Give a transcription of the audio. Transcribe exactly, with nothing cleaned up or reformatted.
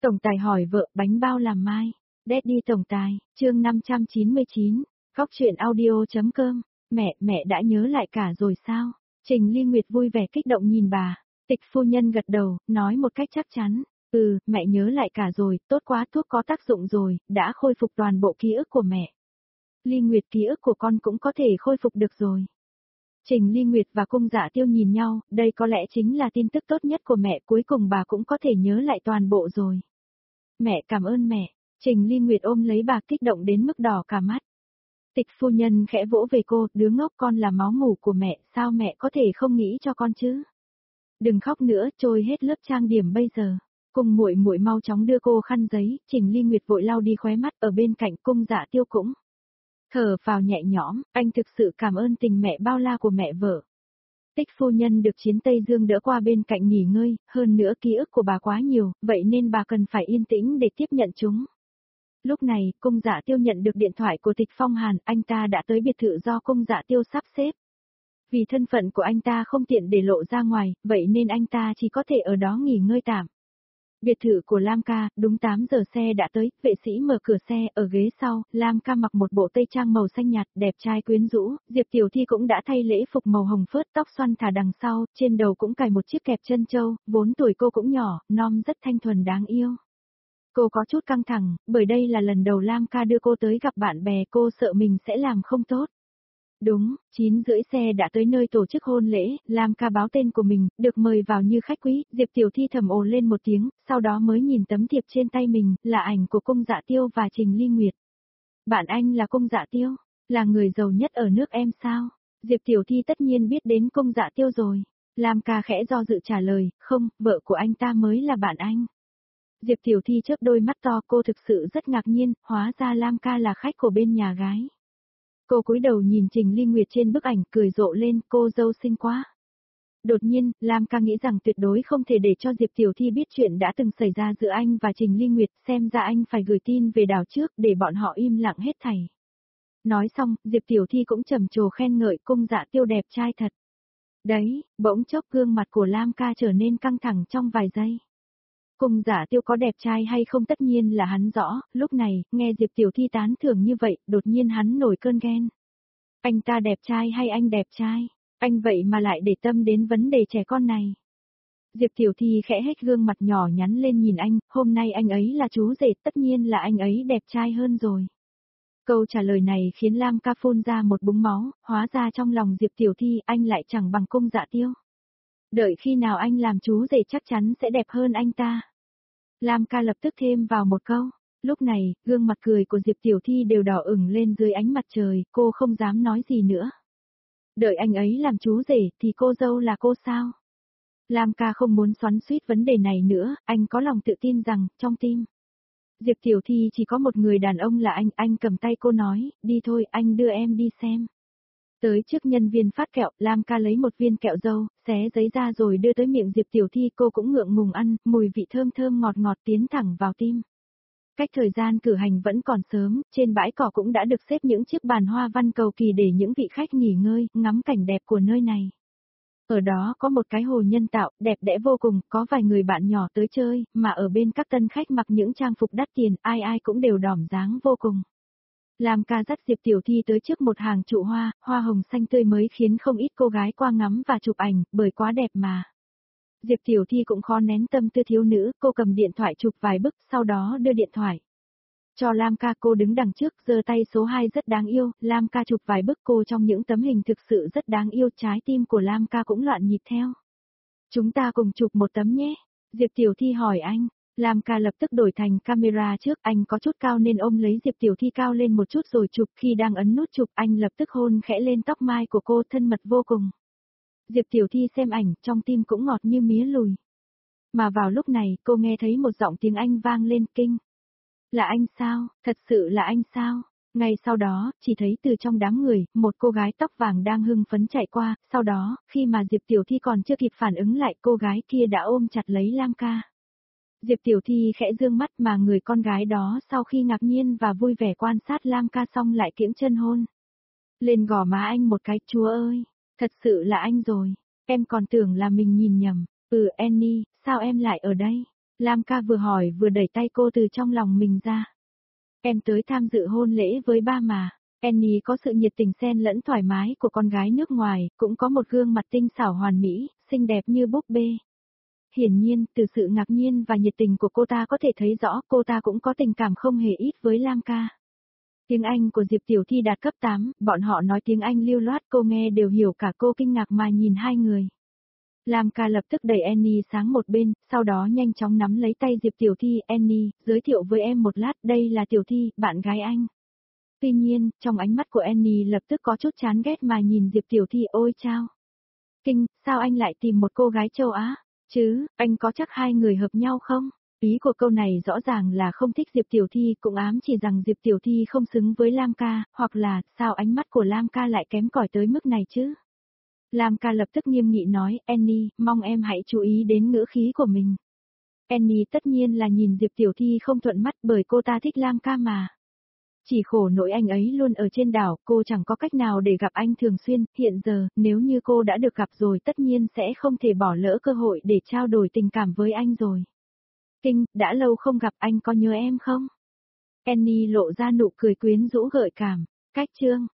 Tổng tài hỏi vợ bánh bao làm mai. Daddy tổng tài, chương năm trăm chín mươi chín, góc truyện audio.com, mẹ, mẹ đã nhớ lại cả rồi sao? Trình Ly Nguyệt vui vẻ kích động nhìn bà. Tịch phu nhân gật đầu, nói một cách chắc chắn. Ừ, mẹ nhớ lại cả rồi, tốt quá, thuốc có tác dụng rồi, đã khôi phục toàn bộ ký ức của mẹ. Ly Nguyệt, ký ức của con cũng có thể khôi phục được rồi. Trình Ly Nguyệt và Cung Dạ Tiêu nhìn nhau, đây có lẽ chính là tin tức tốt nhất của mẹ, cuối cùng bà cũng có thể nhớ lại toàn bộ rồi. Mẹ cảm ơn mẹ. Trình Ly Nguyệt ôm lấy bà kích động đến mức đỏ cả mắt. Tịch phu nhân khẽ vỗ về cô, đứa ngốc, con là máu mủ của mẹ, sao mẹ có thể không nghĩ cho con chứ? Đừng khóc nữa, trôi hết lớp trang điểm bây giờ. Cung muội muội mau chóng đưa cô khăn giấy. Trình Ly Nguyệt vội lau đi khóe mắt, ở bên cạnh Cung Dạ Tiêu cũng thở vào nhẹ nhõm, anh thực sự cảm ơn tình mẹ bao la của mẹ vợ. Tích phu nhân được Chiến Tây Dương đỡ qua bên cạnh nghỉ ngơi, hơn nữa ký ức của bà quá nhiều, vậy nên bà cần phải yên tĩnh để tiếp nhận chúng. Lúc này, Cung Dạ Tiêu nhận được điện thoại của Tịch Phong Hàn, anh ta đã tới biệt thự do Cung Dạ Tiêu sắp xếp. Vì thân phận của anh ta không tiện để lộ ra ngoài, vậy nên anh ta chỉ có thể ở đó nghỉ ngơi tạm. Biệt thự của Lam Ca, đúng tám giờ xe đã tới, vệ sĩ mở cửa xe, ở ghế sau, Lam Ca mặc một bộ tây trang màu xanh nhạt, đẹp trai quyến rũ, Diệp Tiểu Thi cũng đã thay lễ phục màu hồng phớt, tóc xoăn thả đằng sau, trên đầu cũng cài một chiếc kẹp chân châu, vốn tuổi cô cũng nhỏ, non rất thanh thuần đáng yêu. Cô có chút căng thẳng, bởi đây là lần đầu Lam Ca đưa cô tới gặp bạn bè, cô sợ mình sẽ làm không tốt. Đúng, chín rưỡi xe đã tới nơi tổ chức hôn lễ, Lam Ca báo tên của mình, được mời vào như khách quý, Diệp Tiểu Thi thầm ồ lên một tiếng, sau đó mới nhìn tấm thiệp trên tay mình, là ảnh của Cung Dạ Tiêu và Trình Ly Nguyệt. Bạn anh là Cung Dạ Tiêu, là người giàu nhất ở nước em sao? Diệp Tiểu Thi tất nhiên biết đến Cung Dạ Tiêu rồi. Lam Ca khẽ do dự trả lời, không, vợ của anh ta mới là bạn anh. Diệp Tiểu Thi chớp đôi mắt to, cô thực sự rất ngạc nhiên, hóa ra Lam Ca là khách của bên nhà gái. Cô cúi đầu nhìn Trình Ly Nguyệt trên bức ảnh, cười rộ lên, cô dâu xinh quá. Đột nhiên, Lam Ca nghĩ rằng tuyệt đối không thể để cho Diệp Tiểu Thi biết chuyện đã từng xảy ra giữa anh và Trình Ly Nguyệt, xem ra anh phải gửi tin về đảo trước để bọn họ im lặng hết thảy. Nói xong, Diệp Tiểu Thi cũng trầm trồ khen ngợi Cung Dạ Tiêu đẹp trai thật. Đấy, bỗng chốc gương mặt của Lam Ca trở nên căng thẳng trong vài giây. Cung Dạ Tiêu có đẹp trai hay không tất nhiên là hắn rõ, lúc này, nghe Diệp Tiểu Thi tán thưởng như vậy, đột nhiên hắn nổi cơn ghen. Anh ta đẹp trai hay anh đẹp trai? Anh vậy mà lại để tâm đến vấn đề trẻ con này. Diệp Tiểu Thi khẽ hết gương mặt nhỏ nhắn lên nhìn anh, hôm nay anh ấy là chú rể, tất nhiên là anh ấy đẹp trai hơn rồi. Câu trả lời này khiến Lam Ca phun ra một búng máu, hóa ra trong lòng Diệp Tiểu Thi anh lại chẳng bằng Cung Dạ Tiêu. Đợi khi nào anh làm chú rể chắc chắn sẽ đẹp hơn anh ta. Lam Ca lập tức thêm vào một câu. Lúc này, gương mặt cười của Diệp Tiểu Thi đều đỏ ửng lên dưới ánh mặt trời, cô không dám nói gì nữa. Đợi anh ấy làm chú rể thì cô dâu là cô sao? Lam Ca không muốn xoắn xuýt vấn đề này nữa, anh có lòng tự tin rằng, trong tim Diệp Tiểu Thi chỉ có một người đàn ông là anh, anh cầm tay cô nói, đi thôi, anh đưa em đi xem. Tới trước nhân viên phát kẹo, Lam Ca lấy một viên kẹo dâu, xé giấy ra rồi đưa tới miệng Diệp Tiểu Thi, cô cũng ngượng ngùng ăn, mùi vị thơm thơm ngọt ngọt tiến thẳng vào tim. Cách thời gian cử hành vẫn còn sớm, trên bãi cỏ cũng đã được xếp những chiếc bàn hoa văn cầu kỳ để những vị khách nghỉ ngơi, ngắm cảnh đẹp của nơi này. Ở đó có một cái hồ nhân tạo, đẹp đẽ vô cùng, có vài người bạn nhỏ tới chơi, mà ở bên các tân khách mặc những trang phục đắt tiền, ai ai cũng đều đỏm dáng vô cùng. Lam Ca dắt Diệp Tiểu Thi tới trước một hàng trụ hoa, hoa hồng xanh tươi mới khiến không ít cô gái qua ngắm và chụp ảnh, bởi quá đẹp mà. Diệp Tiểu Thi cũng khó nén tâm tư thiếu nữ, cô cầm điện thoại chụp vài bức, sau đó đưa điện thoại cho Lam Ca, cô đứng đằng trước, giơ tay số hai rất đáng yêu, Lam Ca chụp vài bức cô trong những tấm hình thực sự rất đáng yêu, trái tim của Lam Ca cũng loạn nhịp theo. Chúng ta cùng chụp một tấm nhé, Diệp Tiểu Thi hỏi anh. Lam Ca lập tức đổi thành camera trước, anh có chút cao nên ôm lấy Diệp Tiểu Thi cao lên một chút rồi chụp, khi đang ấn nút chụp anh lập tức hôn khẽ lên tóc mai của cô, thân mật vô cùng. Diệp Tiểu Thi xem ảnh, trong tim cũng ngọt như mía lùi. Mà vào lúc này, cô nghe thấy một giọng tiếng Anh vang lên, kinh. Là anh sao, thật sự là anh sao? Ngay sau đó, chỉ thấy từ trong đám người, một cô gái tóc vàng đang hưng phấn chạy qua, sau đó, khi mà Diệp Tiểu Thi còn chưa kịp phản ứng lại, cô gái kia đã ôm chặt lấy Lam Ca. Diệp Tiểu Thi khẽ dương mắt mà người con gái đó sau khi ngạc nhiên và vui vẻ quan sát Lam Ca xong lại kiễng chân hôn lên gò má anh một cái, chúa ơi, thật sự là anh rồi, em còn tưởng là mình nhìn nhầm. Ừ Annie, sao em lại ở đây? Lam ca vừa hỏi vừa đẩy tay cô từ trong lòng mình ra. Em tới tham dự hôn lễ với ba mà. Annie có sự nhiệt tình xen lẫn thoải mái của con gái nước ngoài, cũng có một gương mặt tinh xảo hoàn mỹ, xinh đẹp như búp bê. Hiển nhiên, từ sự ngạc nhiên và nhiệt tình của cô ta có thể thấy rõ cô ta cũng có tình cảm không hề ít với Lam ca. Tiếng Anh của Diệp Tiểu Thi đạt cấp tám, bọn họ nói tiếng Anh lưu loát cô nghe đều hiểu cả, cô kinh ngạc mà nhìn hai người. Lam ca lập tức đẩy Annie sang một bên, sau đó nhanh chóng nắm lấy tay Diệp Tiểu Thi. Annie, giới thiệu với em một lát, đây là Tiểu Thi, bạn gái anh. Tuy nhiên, trong ánh mắt của Annie lập tức có chút chán ghét mà nhìn Diệp Tiểu Thi. Ôi chao! Kinh, sao anh lại tìm một cô gái châu Á? Chứ, anh có chắc hai người hợp nhau không? Ý của câu này rõ ràng là không thích Diệp Tiểu Thi, cũng ám chỉ rằng Diệp Tiểu Thi không xứng với Lam ca, hoặc là, sao ánh mắt của Lam ca lại kém cỏi tới mức này chứ? Lam ca lập tức nghiêm nghị nói, Annie, mong em hãy chú ý đến ngữ khí của mình. Annie tất nhiên là nhìn Diệp Tiểu Thi không thuận mắt bởi cô ta thích Lam ca mà. Chỉ khổ nỗi anh ấy luôn ở trên đảo, cô chẳng có cách nào để gặp anh thường xuyên, hiện giờ, nếu như cô đã được gặp rồi tất nhiên sẽ không thể bỏ lỡ cơ hội để trao đổi tình cảm với anh rồi. Kinh, đã lâu không gặp, anh có nhớ em không? Annie lộ ra nụ cười quyến rũ gợi cảm. Cách chương